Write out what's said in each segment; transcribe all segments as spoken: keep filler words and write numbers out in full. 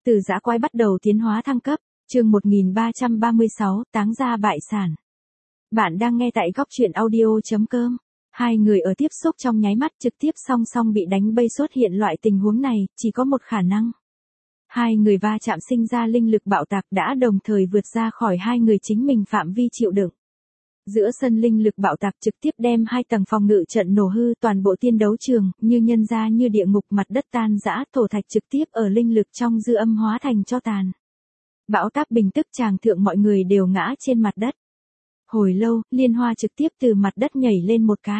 Từ dã quái bắt đầu tiến hóa thăng cấp, chương một nghìn ba trăm ba mươi sáu, táng gia bại sản. Bạn đang nghe tại góc truyện audio.com. Hai người ở tiếp xúc trong nháy mắt trực tiếp song song bị đánh bay xuất hiện loại tình huống này, chỉ có một khả năng. Hai người va chạm sinh ra linh lực bạo tạc đã đồng thời vượt ra khỏi hai người chính mình phạm vi chịu đựng. Giữa sân linh lực bạo tạc trực tiếp đem hai tầng phòng ngự trận nổ hư toàn bộ tiên đấu trường, như nhân ra như địa ngục mặt đất tan rã, thổ thạch trực tiếp ở linh lực trong dư âm hóa thành cho tàn. Bão táp bình tức tràng thượng mọi người đều ngã trên mặt đất. Hồi lâu, Liên Hoa trực tiếp từ mặt đất nhảy lên một cái.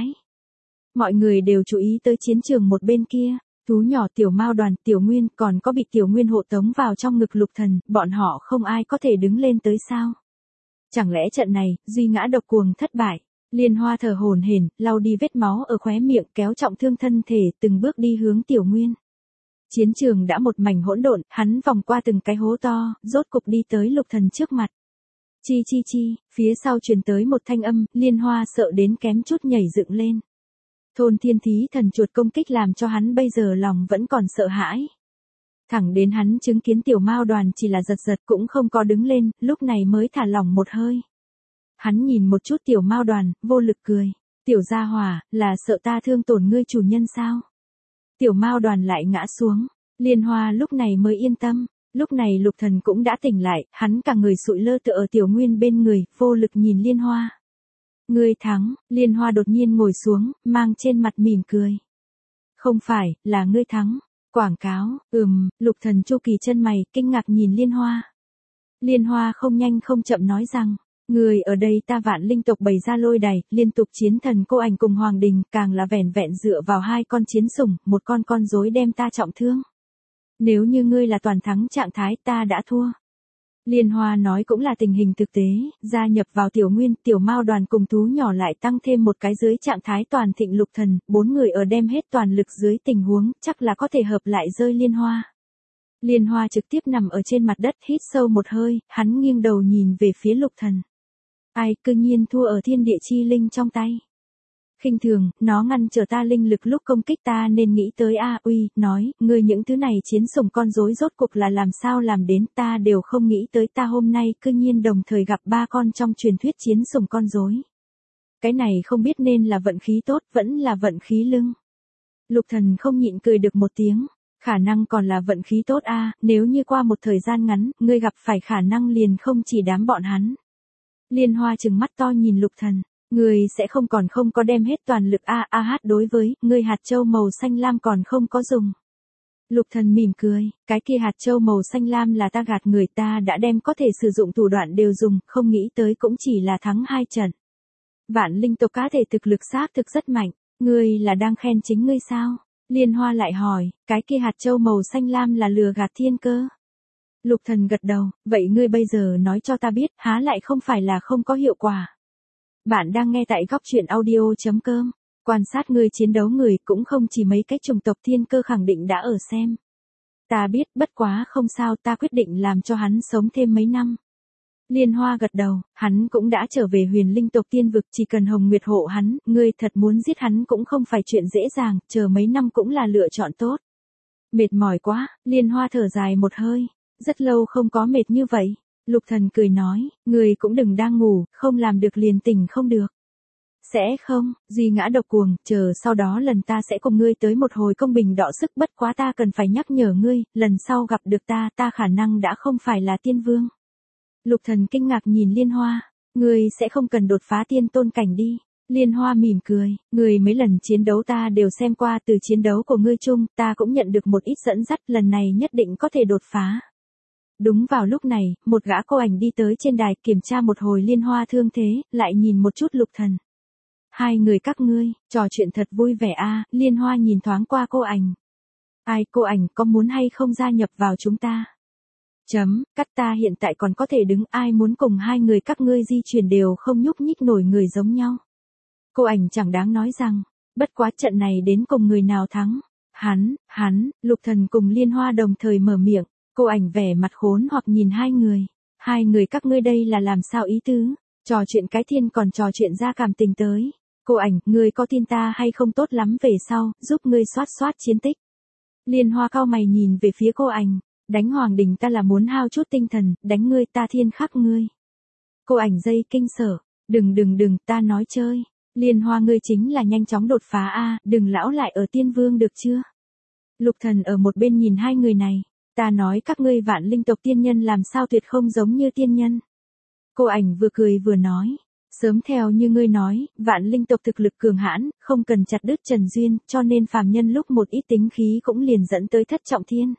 Mọi người đều chú ý tới chiến trường một bên kia, Thú nhỏ Tiểu Mao Đoàn, Tiểu Nguyên còn có bị Tiểu Nguyên hộ tống vào trong ngực Lục Thần, bọn họ không ai có thể đứng lên tới sao? Chẳng lẽ trận này, duy ngã độc cuồng thất bại? Liên Hoa thở hổn hển, lau đi vết máu ở khóe miệng, kéo trọng thương thân thể, từng bước đi hướng Tiểu Nguyên. Chiến trường đã một mảnh hỗn độn, hắn vòng qua từng cái hố to, rốt cục đi tới Lục Thần trước mặt. Chi chi chi, phía sau truyền tới một thanh âm, Liên Hoa sợ đến kém chút nhảy dựng lên. Thôn Thiên Thí Thần chuột công kích làm cho hắn bây giờ lòng vẫn còn sợ hãi. Thẳng đến hắn chứng kiến Tiểu Mao Đoàn chỉ là giật giật cũng không có đứng lên, lúc này mới thả lỏng một hơi. Hắn nhìn một chút Tiểu Mao Đoàn, vô lực cười. Tiểu gia hỏa, là sợ ta thương tổn ngươi chủ nhân sao? Tiểu Mao Đoàn lại ngã xuống. Liên Hoa lúc này mới yên tâm. Lúc này Lục Thần cũng đã tỉnh lại, hắn cả người sụi lơ tựa ở Tiểu Nguyên bên người, vô lực nhìn Liên Hoa. Ngươi thắng, Liên Hoa đột nhiên ngồi xuống, mang trên mặt mỉm cười. Không phải, là ngươi thắng. Quảng cáo, ừm, Lục Thần Chu kỳ chân mày, kinh ngạc nhìn Liên Hoa. Liên Hoa không nhanh không chậm nói rằng, người ở đây ta Vạn Linh tộc bày ra lôi đài, liên tục chiến thần Cô Ảnh cùng Hoàng Đình, càng là vẻn vẹn dựa vào hai con chiến sủng, một con con rối đem ta trọng thương. Nếu như ngươi là toàn thắng trạng thái ta đã thua. Liên Hoa nói cũng là tình hình thực tế, gia nhập vào Tiểu Nguyên, Tiểu Mao Đoàn cùng Thú nhỏ lại tăng thêm một cái dưới trạng thái toàn thịnh Lục Thần, bốn người ở đem hết toàn lực dưới tình huống, chắc là có thể hợp lại rơi Liên Hoa. Liên Hoa trực tiếp nằm ở trên mặt đất hít sâu một hơi, hắn nghiêng đầu nhìn về phía Lục Thần. Ai cư nhiên thua ở thiên địa chi linh trong tay. Khinh thường, nó ngăn trở ta linh lực lúc công kích ta nên nghĩ tới A uy, nói, ngươi những thứ này chiến sủng con rối rốt cuộc là làm sao làm đến ta đều không nghĩ tới ta hôm nay cư nhiên đồng thời gặp ba con trong truyền thuyết chiến sủng con rối. Cái này không biết nên là vận khí tốt vẫn là vận khí lưng. Lục Thần không nhịn cười được một tiếng, khả năng còn là vận khí tốt a, nếu như qua một thời gian ngắn, ngươi gặp phải khả năng liền không chỉ đám bọn hắn. Liên Hoa trừng mắt to nhìn Lục Thần. Ngươi sẽ không còn không có đem hết toàn lực a a hát đối với, ngươi hạt châu màu xanh lam còn không có dùng. Lục Thần mỉm cười, cái kia hạt châu màu xanh lam là ta gạt người ta đã đem có thể sử dụng thủ đoạn đều dùng, không nghĩ tới cũng chỉ là thắng hai trận. Vạn Linh tộc cá thể thực lực xác thực rất mạnh, ngươi là đang khen chính ngươi sao? Liên Hoa lại hỏi, cái kia hạt châu màu xanh lam là lừa gạt thiên cơ. Lục Thần gật đầu, vậy ngươi bây giờ nói cho ta biết, há lại không phải là không có hiệu quả. Bạn đang nghe tại góc truyện audio.com. Quan sát người chiến đấu người cũng không chỉ mấy cái chủng tộc thiên cơ khẳng định đã ở xem. Ta biết, bất quá không sao, ta quyết định làm cho hắn sống thêm mấy năm. Liên Hoa gật đầu, hắn cũng đã trở về Huyền Linh tộc tiên vực, chỉ cần Hồng Nguyệt hộ hắn, ngươi thật muốn giết hắn cũng không phải chuyện dễ dàng, chờ mấy năm cũng là lựa chọn tốt. Mệt mỏi quá, Liên Hoa thở dài một hơi, rất lâu không có mệt như vậy. Lục Thần cười nói, người cũng đừng đang ngủ, không làm được liền tỉnh không được. Sẽ không, duy ngã độc cuồng, chờ sau đó lần ta sẽ cùng ngươi tới một hồi công bình đọ sức, bất quá ta cần phải nhắc nhở ngươi, lần sau gặp được ta, ta khả năng đã không phải là tiên vương. Lục Thần kinh ngạc nhìn Liên Hoa, ngươi sẽ không cần đột phá tiên tôn cảnh đi. Liên Hoa mỉm cười, ngươi mấy lần chiến đấu ta đều xem qua, từ chiến đấu của ngươi chung, ta cũng nhận được một ít dẫn dắt, lần này nhất định có thể đột phá. Đúng vào lúc này, một gã Cô Ảnh đi tới trên đài kiểm tra một hồi Liên Hoa thương thế, lại nhìn một chút Lục Thần. Hai người các ngươi, trò chuyện thật vui vẻ a. Liên Hoa nhìn thoáng qua Cô Ảnh. Ai, Cô Ảnh có muốn hay không gia nhập vào chúng ta? Chấm, cắt ta hiện tại còn có thể đứng, ai muốn cùng hai người các ngươi di chuyển đều không nhúc nhích nổi người giống nhau. Cô Ảnh chẳng đáng nói rằng, bất quá trận này đến cùng người nào thắng. Hắn, hắn, Lục Thần cùng Liên Hoa đồng thời mở miệng. Cô Ảnh vẻ mặt khốn hoặc nhìn hai người. Hai người các ngươi đây là làm sao ý tứ? Trò chuyện cái thiên còn trò chuyện ra cảm tình tới. Cô Ảnh, ngươi có tin ta hay không tốt lắm về sau, giúp ngươi soát soát chiến tích. Liên Hoa cau mày nhìn về phía Cô Ảnh. Đánh Hoàng Đình ta là muốn hao chút tinh thần, đánh ngươi ta thiên khắc ngươi. Cô ảnh dây kinh sở, đừng đừng đừng, ta nói chơi. Liên Hoa ngươi chính là nhanh chóng đột phá a, đừng lão lại ở tiên vương được chưa? Lục Thần ở một bên nhìn hai người này, ta nói các ngươi vạn linh tộc tiên nhân làm sao tuyệt không giống như tiên nhân. Cô ảnh vừa cười vừa nói, sớm theo như ngươi nói, vạn linh tộc thực lực cường hãn, không cần chặt đứt trần duyên, cho nên phàm nhân lúc một ít tính khí cũng liền dẫn tới thất trọng thiên.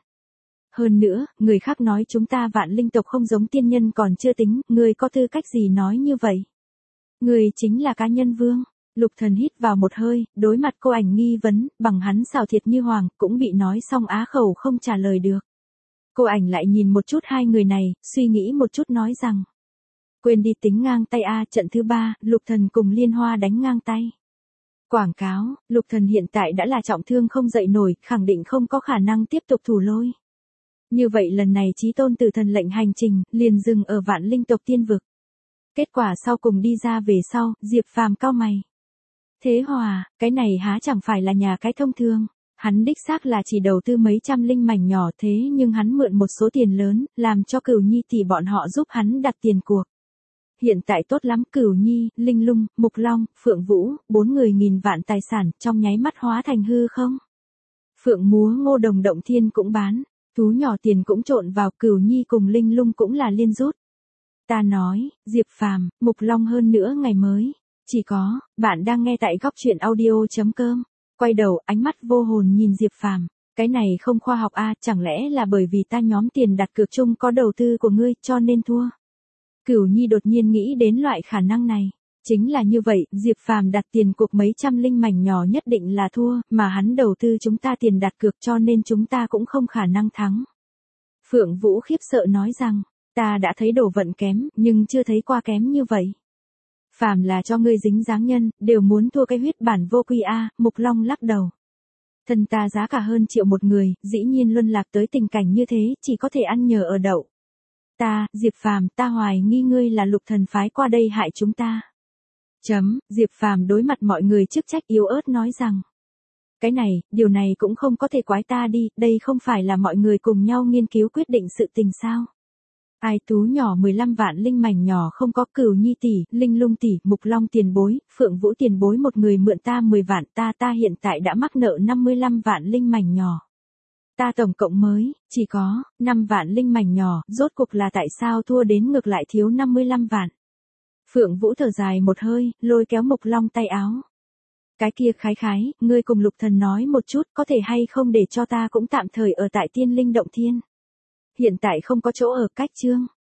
Hơn nữa, người khác nói chúng ta vạn linh tộc không giống tiên nhân còn chưa tính, ngươi có tư cách gì nói như vậy? Ngươi chính là cá nhân vương. Lục Thần hít vào một hơi, đối mặt cô ảnh nghi vấn, bằng hắn xào thiệt như hoàng, cũng bị nói xong á khẩu không trả lời được. Cô ảnh lại nhìn một chút hai người này, suy nghĩ một chút nói rằng. Quên đi tính ngang tay a, trận thứ ba, Lục Thần cùng Liên Hoa đánh ngang tay. Quảng cáo, Lục Thần hiện tại đã là trọng thương không dậy nổi, khẳng định không có khả năng tiếp tục thủ lôi. Như vậy lần này Chí Tôn Tử Thần lệnh hành trình, liền dừng ở vạn linh tộc tiên vực. Kết quả sau cùng đi ra về sau, Diệp Phàm cau mày. Thế Hòa, cái này há chẳng phải là nhà cái thông thường. Hắn đích xác là chỉ đầu tư mấy trăm linh mảnh nhỏ thế nhưng hắn mượn một số tiền lớn, làm cho Cửu Nhi tỷ bọn họ giúp hắn đặt tiền cuộc. Hiện tại tốt lắm, Cửu Nhi, Linh Lung, Mục Long, Phượng Vũ, bốn người nghìn vạn tài sản, trong nháy mắt hóa thành hư không. Phượng Múa Ngô Đồng Động Thiên cũng bán, thú nhỏ tiền cũng trộn vào, Cửu Nhi cùng Linh Lung cũng là liên rút. Ta nói, Diệp Phàm, Mục Long hơn nữa ngày mới. Chỉ có, bạn đang nghe tại góc truyện audio chấm com. Quay đầu, ánh mắt vô hồn nhìn Diệp Phàm, cái này không khoa học a, chẳng lẽ là bởi vì ta nhóm tiền đặt cược chung có đầu tư của ngươi, cho nên thua. Cửu Nhi đột nhiên nghĩ đến loại khả năng này, chính là như vậy, Diệp Phàm đặt tiền cuộc mấy trăm linh mảnh nhỏ nhất định là thua, mà hắn đầu tư chúng ta tiền đặt cược cho nên chúng ta cũng không khả năng thắng. Phượng Vũ khiếp sợ nói rằng, ta đã thấy đồ vận kém, nhưng chưa thấy qua kém như vậy. Phàm là cho ngươi dính dáng nhân, đều muốn thua cái huyết bản vô quy a, Mục Long lắc đầu. Thân ta giá cả hơn triệu một người, dĩ nhiên luân lạc tới tình cảnh như thế, chỉ có thể ăn nhờ ở đậu. Ta, Diệp Phàm, ta hoài nghi ngươi là Lục Thần phái qua đây hại chúng ta. Chấm, Diệp Phàm đối mặt mọi người chức trách yếu ớt nói rằng. Cái này, điều này cũng không có thể quái ta đi, đây không phải là mọi người cùng nhau nghiên cứu quyết định sự tình sao. Ai tú nhỏ mười lăm vạn linh mảnh nhỏ không có, Cửu Nhi tỷ, Linh Lung tỷ, Mục Long tiền bối, Phượng Vũ tiền bối một người mượn ta mười vạn, ta ta hiện tại đã mắc nợ năm mươi lăm vạn linh mảnh nhỏ. Ta tổng cộng mới, chỉ có, năm vạn linh mảnh nhỏ, rốt cuộc là tại sao thua đến ngược lại thiếu năm mươi lăm vạn. Phượng Vũ thở dài một hơi, lôi kéo Mục Long tay áo. Cái kia khái khái, ngươi cùng Lục Thần nói một chút có thể hay không để cho ta cũng tạm thời ở tại Tiên Linh Động Thiên. Hiện tại không có chỗ ở cách chương.